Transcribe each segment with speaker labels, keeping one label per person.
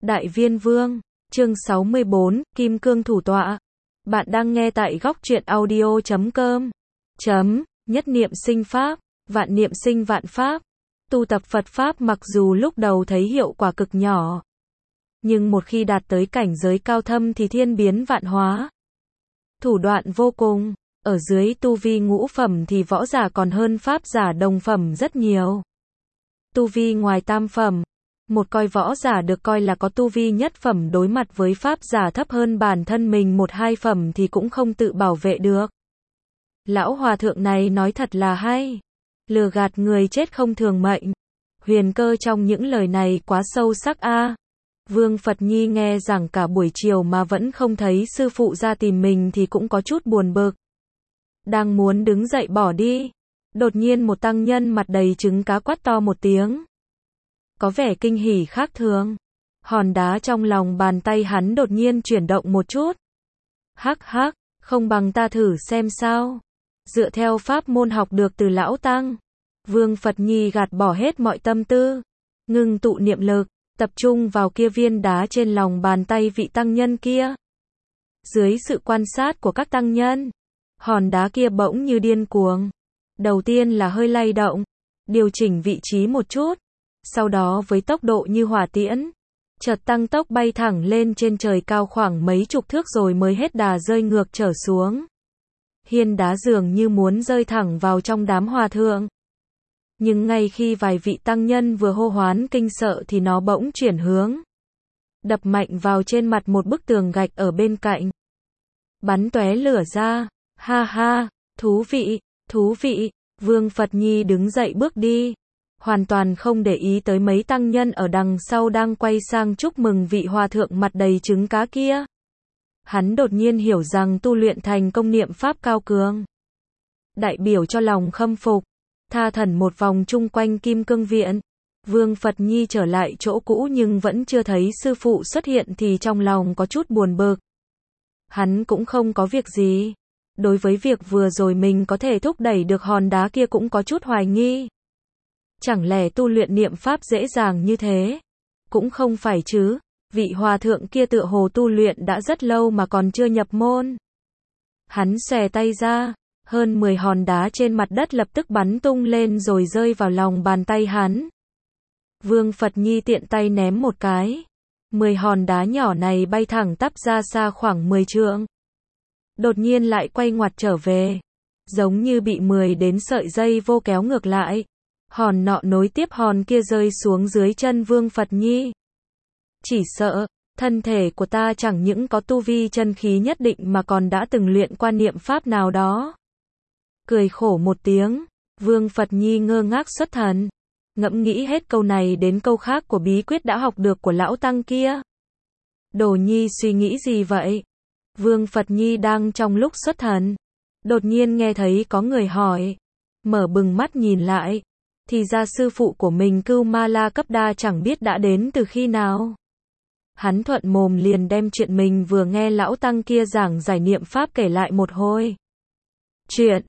Speaker 1: Đại Viên Vương, chương 64, Kim Cương Thủ Tọa. Bạn đang nghe tại góc truyện audio.com. Nhất niệm sinh Pháp, vạn niệm sinh vạn Pháp. Tu tập Phật Pháp mặc dù lúc đầu thấy hiệu quả cực nhỏ, nhưng một khi đạt tới cảnh giới cao thâm thì thiên biến vạn hóa. Thủ đoạn vô cùng, ở dưới tu vi ngũ phẩm thì võ giả còn hơn Pháp giả đồng phẩm rất nhiều. Tu vi ngoài tam phẩm, một coi võ giả được coi là có tu vi nhất phẩm đối mặt với Pháp giả thấp hơn bản thân mình một hai phẩm thì cũng không tự bảo vệ được. Lão hòa thượng này nói thật là hay. Lừa gạt người chết không thường mệnh. Huyền cơ trong những lời này quá sâu sắc a. Vương Phật Nhi nghe rằng cả buổi chiều mà vẫn không thấy sư phụ ra tìm mình thì cũng có chút buồn bực. Đang muốn đứng dậy bỏ đi, đột nhiên một tăng nhân mặt đầy trứng cá quát to một tiếng. Có vẻ kinh hỉ khác thường. Hòn đá trong lòng bàn tay hắn đột nhiên chuyển động một chút. Hắc hắc, không bằng ta thử xem sao. Dựa theo pháp môn học được từ lão tăng, Vương Phật Nhi gạt bỏ hết mọi tâm tư, ngưng tụ niệm lực, tập trung vào kia viên đá trên lòng bàn tay vị tăng nhân kia. Dưới sự quan sát của các tăng nhân, hòn đá kia bỗng như điên cuồng. Đầu tiên là hơi lay động, điều chỉnh vị trí một chút, sau đó với tốc độ như hỏa tiễn, chợt tăng tốc bay thẳng lên trên trời cao khoảng mấy chục thước rồi mới hết đà rơi ngược trở xuống. Hiên đá dường như muốn rơi thẳng vào trong đám hòa thượng. Nhưng ngay khi vài vị tăng nhân vừa hô hoán kinh sợ thì nó bỗng chuyển hướng, đập mạnh vào trên mặt một bức tường gạch ở bên cạnh. Bắn tóe lửa ra, ha ha, thú vị, Vương Phật Nhi đứng dậy bước đi, hoàn toàn không để ý tới mấy tăng nhân ở đằng sau đang quay sang chúc mừng vị hòa thượng mặt đầy trứng cá kia. Hắn đột nhiên hiểu rằng tu luyện thành công niệm pháp cao cường, đại biểu cho lòng khâm phục. Tha thần một vòng chung quanh Kim Cương Viện, Vương Phật Nhi trở lại chỗ cũ nhưng vẫn chưa thấy sư phụ xuất hiện thì trong lòng có chút buồn bực. Hắn cũng không có việc gì. Đối với việc vừa rồi mình có thể thúc đẩy được hòn đá kia cũng có chút hoài nghi. Chẳng lẽ tu luyện niệm pháp dễ dàng như thế? Cũng không phải chứ, vị hòa thượng kia tựa hồ tu luyện đã rất lâu mà còn chưa nhập môn. Hắn xòe tay ra, hơn 10 hòn đá trên mặt đất lập tức bắn tung lên rồi rơi vào lòng bàn tay hắn. Vương Phật Nhi tiện tay ném một cái. 10 hòn đá nhỏ này bay thẳng tắp ra xa khoảng 10 trượng. Đột nhiên lại quay ngoặt trở về, giống như bị 10 đến sợi dây vô kéo ngược lại. Hòn nọ nối tiếp hòn kia rơi xuống dưới chân Vương Phật Nhi. Chỉ sợ, thân thể của ta chẳng những có tu vi chân khí nhất định mà còn đã từng luyện qua niệm pháp nào đó. Cười khổ một tiếng, Vương Phật Nhi ngơ ngác xuất thần, ngẫm nghĩ hết câu này đến câu khác của bí quyết đã học được của lão tăng kia. Đồ Nhi suy nghĩ gì vậy? Vương Phật Nhi đang trong lúc xuất thần, đột nhiên nghe thấy có người hỏi, mở bừng mắt nhìn lại, thì ra sư phụ của mình Cưu Ma La Cấp Đa chẳng biết đã đến từ khi nào. Hắn thuận mồm liền đem chuyện mình vừa nghe lão tăng kia giảng giải niệm pháp kể lại một hồi. Chuyện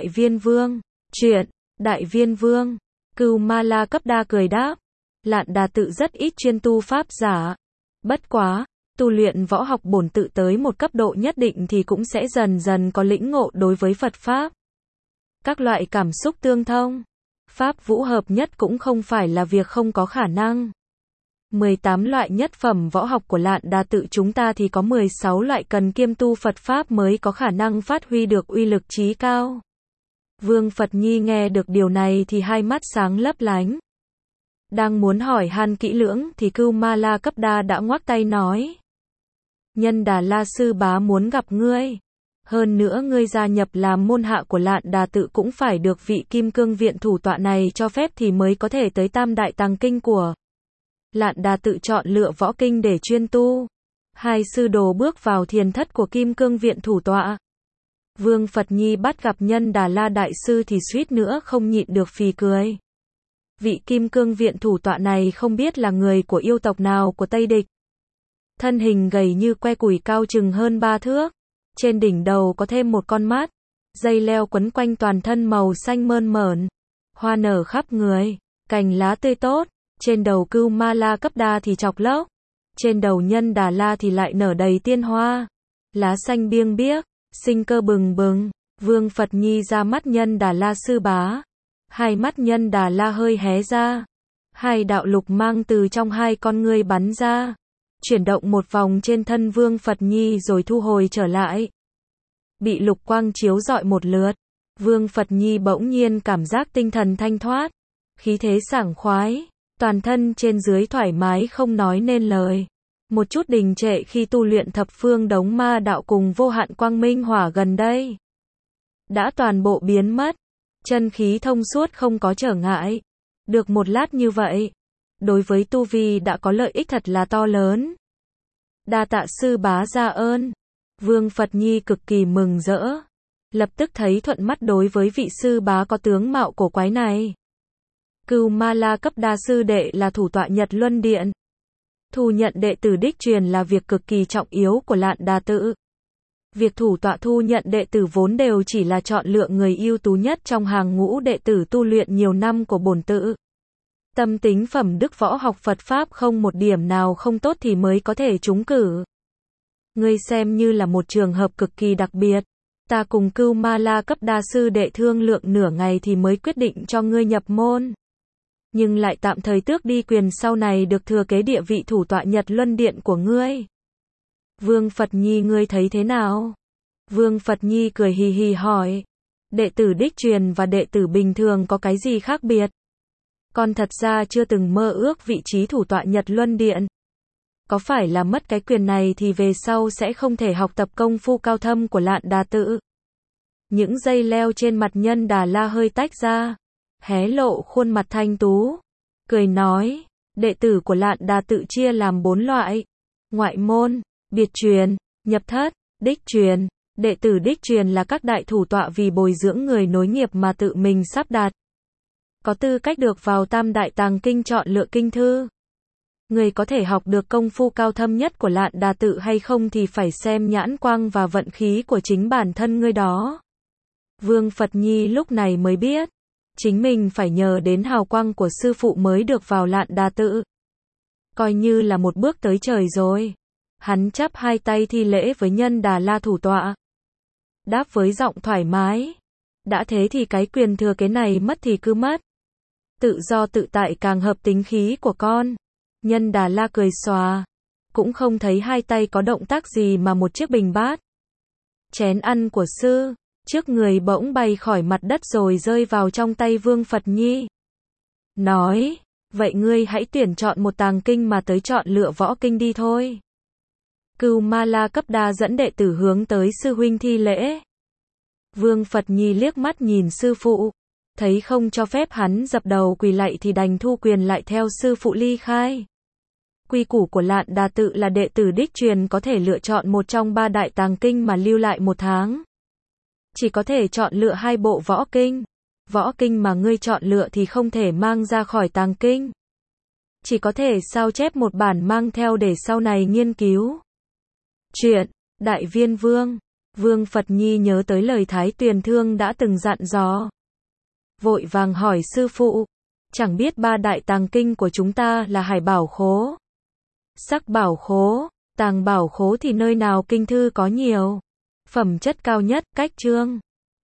Speaker 1: Đại Viên Vương, Cưu Ma La Cấp Đa cười đáp, Lạn Đà tự rất ít chuyên tu pháp giả. Bất quá, tu luyện võ học bổn tự tới một cấp độ nhất định thì cũng sẽ dần dần có lĩnh ngộ đối với Phật Pháp. Các loại cảm xúc tương thông, Pháp vũ hợp nhất cũng không phải là việc không có khả năng. 18 loại nhất phẩm võ học của Lạn Đà tự chúng ta thì có 16 loại cần kiêm tu Phật Pháp mới có khả năng phát huy được uy lực chí cao. Vương Phật Nhi nghe được điều này thì hai mắt sáng lấp lánh. Đang muốn hỏi han kỹ lưỡng thì Cưu Ma La Cấp Đa đã ngoắc tay nói. Nhân Đà La Sư Bá muốn gặp ngươi. Hơn nữa ngươi gia nhập làm môn hạ của Lạn Đà tự cũng phải được vị Kim Cương Viện thủ tọa này cho phép thì mới có thể tới Tam Đại Tàng Kinh của Lạn Đà tự chọn lựa võ kinh để chuyên tu. Hai sư đồ bước vào thiền thất của Kim Cương Viện thủ tọa. Vương Phật Nhi bắt gặp Nhân Đà La Đại Sư thì suýt nữa không nhịn được phì cười. Vị Kim Cương Viện thủ tọa này không biết là người của yêu tộc nào của Tây Địch. Thân hình gầy như que củi cao chừng hơn 3 thước. Trên đỉnh đầu có thêm một con mắt. Dây leo quấn quanh toàn thân màu xanh mơn mởn. Hoa nở khắp người. Cành lá tươi tốt. Trên đầu Cưu Ma La Cấp Đa thì chọc lốc. Trên đầu Nhân Đà La thì lại nở đầy tiên hoa, lá xanh biêng biếc, sinh cơ bừng bừng. Vương Phật Nhi ra mắt Nhân Đà La sư bá. Hai mắt Nhân Đà La hơi hé ra. Hai đạo lục mang từ trong hai con ngươi bắn ra, chuyển động một vòng trên thân Vương Phật Nhi rồi thu hồi trở lại. Bị lục quang chiếu rọi một lượt, Vương Phật Nhi bỗng nhiên cảm giác tinh thần thanh thoát, khí thế sảng khoái, toàn thân trên dưới thoải mái không nói nên lời. Một chút đình trệ khi tu luyện thập phương đống ma đạo cùng vô hạn quang minh hỏa gần đây đã toàn bộ biến mất, chân khí thông suốt không có trở ngại. Được một lát như vậy, đối với tu vi đã có lợi ích thật là to lớn. Đa tạ sư bá ra ơn. Vương Phật Nhi cực kỳ mừng rỡ, lập tức thấy thuận mắt đối với vị sư bá có tướng mạo cổ quái này. Cưu Ma La cấp đa sư đệ là thủ tọa Nhật Luân Điện. Thu nhận đệ tử đích truyền là việc cực kỳ trọng yếu của Lạn Đà tự. Việc thủ tọa thu nhận đệ tử vốn đều chỉ là chọn lựa người ưu tú nhất trong hàng ngũ đệ tử tu luyện nhiều năm của bổn tự. Tâm tính phẩm đức võ học Phật Pháp không một điểm nào không tốt thì mới có thể trúng cử. Ngươi xem như là một trường hợp cực kỳ đặc biệt. Ta cùng Cưu Ma La cấp đa sư đệ thương lượng nửa ngày thì mới quyết định cho ngươi nhập môn. Nhưng lại tạm thời tước đi quyền sau này được thừa kế địa vị thủ tọa Nhật Luân Điện của ngươi. Vương Phật Nhi ngươi thấy thế nào? Vương Phật Nhi cười hì hì hỏi. Đệ tử đích truyền và đệ tử bình thường có cái gì khác biệt? Con thật ra chưa từng mơ ước vị trí thủ tọa Nhật Luân Điện. Có phải là mất cái quyền này thì về sau sẽ không thể học tập công phu cao thâm của Lạn Đà tự? Những dây leo trên mặt Nhân Đà La hơi tách ra, hé lộ khuôn mặt thanh tú, cười nói, đệ tử của Lạn Đà tự chia làm 4 loại: ngoại môn, biệt truyền, nhập thất, đích truyền. Đệ tử đích truyền là các đại thủ tọa vì bồi dưỡng người nối nghiệp mà tự mình sắp đặt, có tư cách được vào Tam Đại Tàng Kinh chọn lựa kinh thư. Người có thể học được công phu cao thâm nhất của Lạn Đà tự hay không thì phải xem nhãn quang và vận khí của chính bản thân người đó. Vương Phật Nhi lúc này mới biết, chính mình phải nhờ đến hào quang của sư phụ mới được vào Lạn Đà tự. Coi như là một bước tới trời rồi. Hắn chắp hai tay thi lễ với Nhân Đà La thủ tọa. Đáp với giọng thoải mái. Đã thế thì cái quyền thừa kế này mất thì cứ mất. Tự do tự tại càng hợp tính khí của con. Nhân Đà La cười xòa. Cũng không thấy hai tay có động tác gì mà một chiếc bình bát, chén ăn của sư trước người bỗng bay khỏi mặt đất rồi rơi vào trong tay Vương Phật Nhi. Nói, vậy ngươi hãy tuyển chọn một tàng kinh mà tới chọn lựa võ kinh đi thôi. Cưu Ma La cấp đa dẫn đệ tử hướng tới sư huynh thi lễ. Vương Phật Nhi liếc mắt nhìn sư phụ, thấy không cho phép hắn dập đầu quỳ lạy thì đành thu quyền lại theo sư phụ ly khai. Quy củ của Lạn Đà tự là đệ tử đích truyền có thể lựa chọn một trong 3 đại tàng kinh mà lưu lại 1 tháng. Chỉ có thể chọn lựa 2 bộ võ kinh. Võ kinh mà ngươi chọn lựa thì không thể mang ra khỏi tàng kinh. Chỉ có thể sao chép một bản mang theo để sau này nghiên cứu. Chuyện, Đại Viên Vương. Vương Phật Nhi nhớ tới lời Thái Tuyền Thương đã từng dặn dò. Vội vàng hỏi sư phụ, chẳng biết 3 đại tàng kinh của chúng ta là Hải Bảo Khố, Sắc Bảo Khố, Tàng Bảo Khố thì nơi nào kinh thư có nhiều, phẩm chất cao nhất, cách chương